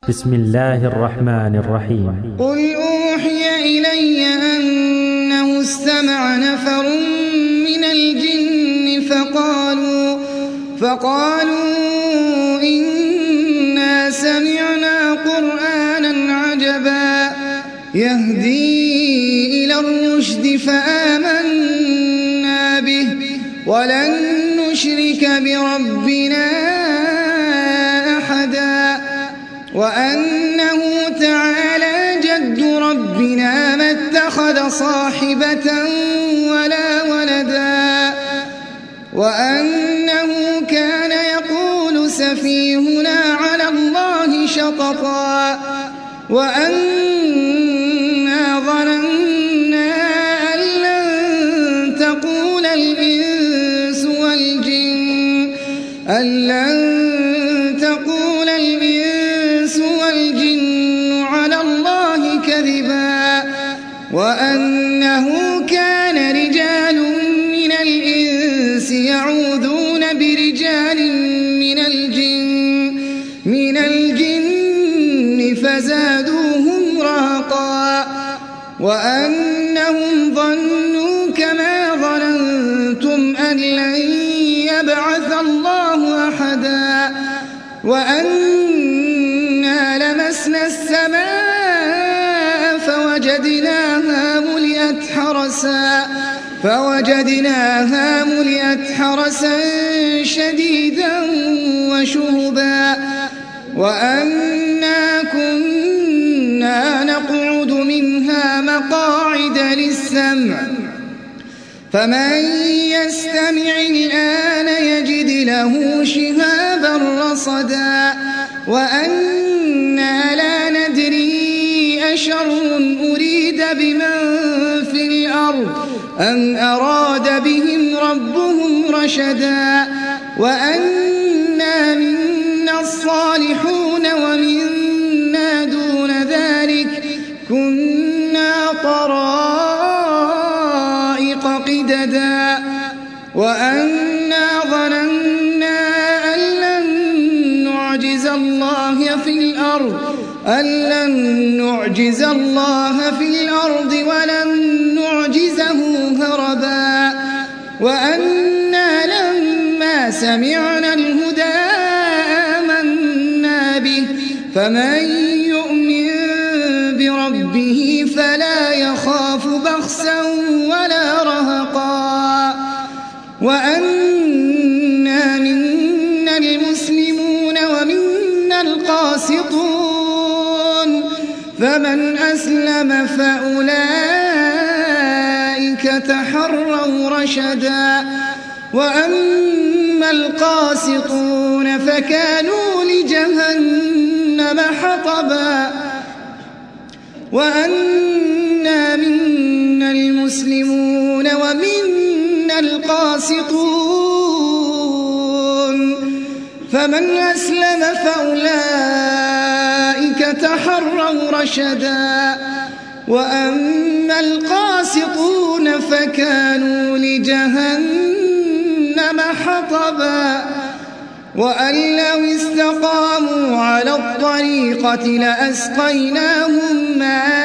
بسم الله الرحمن الرحيم. قل أوحي إلي أنه استمع نفر من الجن فقالوا إنا سمعنا قرآنا عجبا يهدي إلى الرشد فآمنا به ولن نشرك بربنا أحدا وأنه تعالى جد ربنا ما اتخذ صاحبة ولا ولدا وأنه كان يقول سفيهنا على الله شططا وأنا ظننا أن لن تقول الإنس والجن على الله كذبا وأنه كان رجال من الإنس يعوذون برجال من الجن فزادوهم رهقا وأنهم ظنوا كما ظننتم أن لن يبعث الله أحدا وأنا لمسنا السماء فوجدناها ملئت حرسا شديدا وشهبا وأنا كنا نقعد منها مقاعد للسمع فمن يستمع الآن يجد له شهابا رصدا وأنا لا ندري أشر أريد بمن في الأرض أم أراد بهم ربهم رشدا وأنا منا الصالحون ومنا دون ذلك كنا طرائق قددا وأنا ظننا أن لن نعجز الله في الأرض ولن نعجزه هربا وأنا لما سمعنا الهدى آمنا به فمن يؤمن بربه فلا يخاف بخسا ولا رهقا وأنا منا المسلمون ومنا القاسطون فمن أسلم فأولئك تحروا رشدا وأما القاسطون فكانوا لجهنم حطبا وأنا منا المسلمون ومنا القاسطون فمن أسلم فأولئك تحروا رشدا وأما القاسطون فكانوا لجهنم حطبا وأن لو استقاموا على الطريقة لأسقيناهم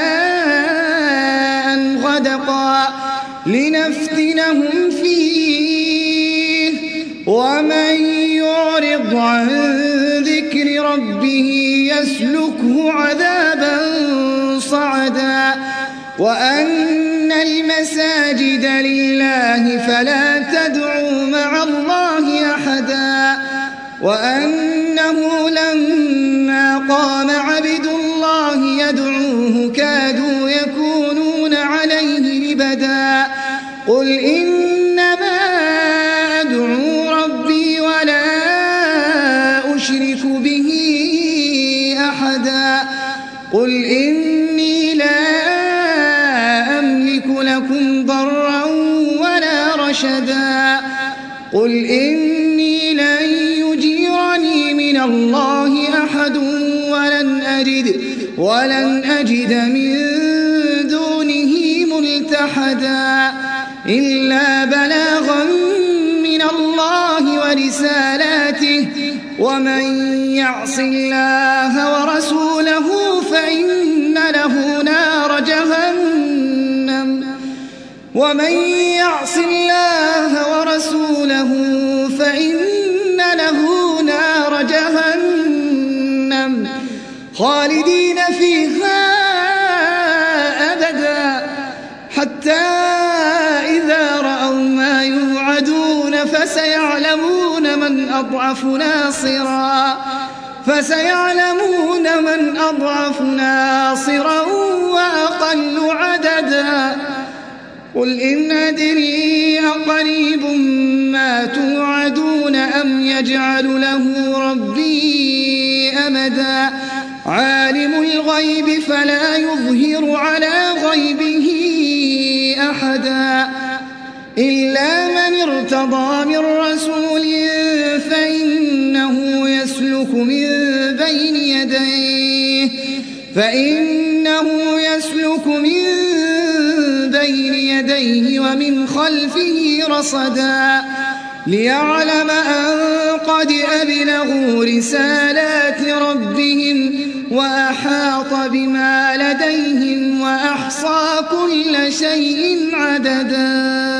ماء غدقا لنفتنهم فيه ومن يعرض عن ذكر ربه يسلكه عذابا صعدا وأن المساجد لله فلا تدعوا مع الله أحدا وأنه لما قام عبد الله يدعوه كادوا يكونون عليه لبدا قل إنما أدعو ربي ولا أشرك به أحدا قل إني لا أملك لكم ضرا ولا رشدا قل إني لن يجيرني من الله أحد ولن أجد من دونه ملتحدا إلا بلاغا من الله ورسالاته ومن يعص الله ورسوله ومن يعص الله ورسوله فإن له نار جهنم خالدين فيها أبدا حتى إذا رأوا ما يوعدون فسيعلمون من أضعف ناصرا وأقل عددا قل إن أدري أقريب ما توعدون أم يجعل له ربي أمدا عالم الغيب فلا يظهر على غيبه أحدا إلا من ارتضى من رسول فإنه يسلك من بين يديه ومن خلفه رصدا ليعلم أن قد أبلغوا رسالات ربهم وأحاط بما لديهم وأحصى كل شيء عددا.